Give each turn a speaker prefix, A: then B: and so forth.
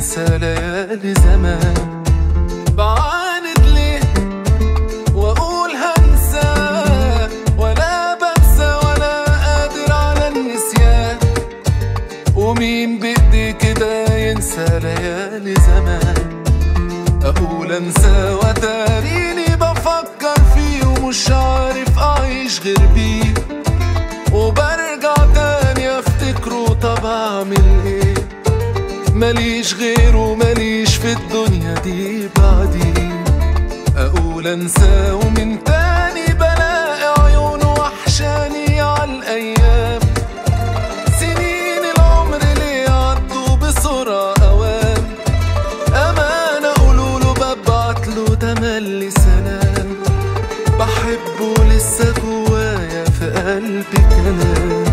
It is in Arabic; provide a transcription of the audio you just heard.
A: ينسى ليالي زمان. بعاند ليه واقول هنسى ولا بنسى ولا قادر على النسيان، ومين بإيدي كده ينسى ليالي زمان. اقول انسى وتاريني بفكر فيه ومش عارف اعيش غير بيه، وبرجع تاني افتكره طب اعمل ايه؟ ماليش غيره ماليش في الدنيا دي بعديه. اقول انسى ومن تاني بلاقي عيونه وحشاني عالايام. سنين العمر ليه عدوا بسرعة اوام، امانة قولوله ببعتله تملي سلام. بحبه لسه جوايا في قلبي كلام.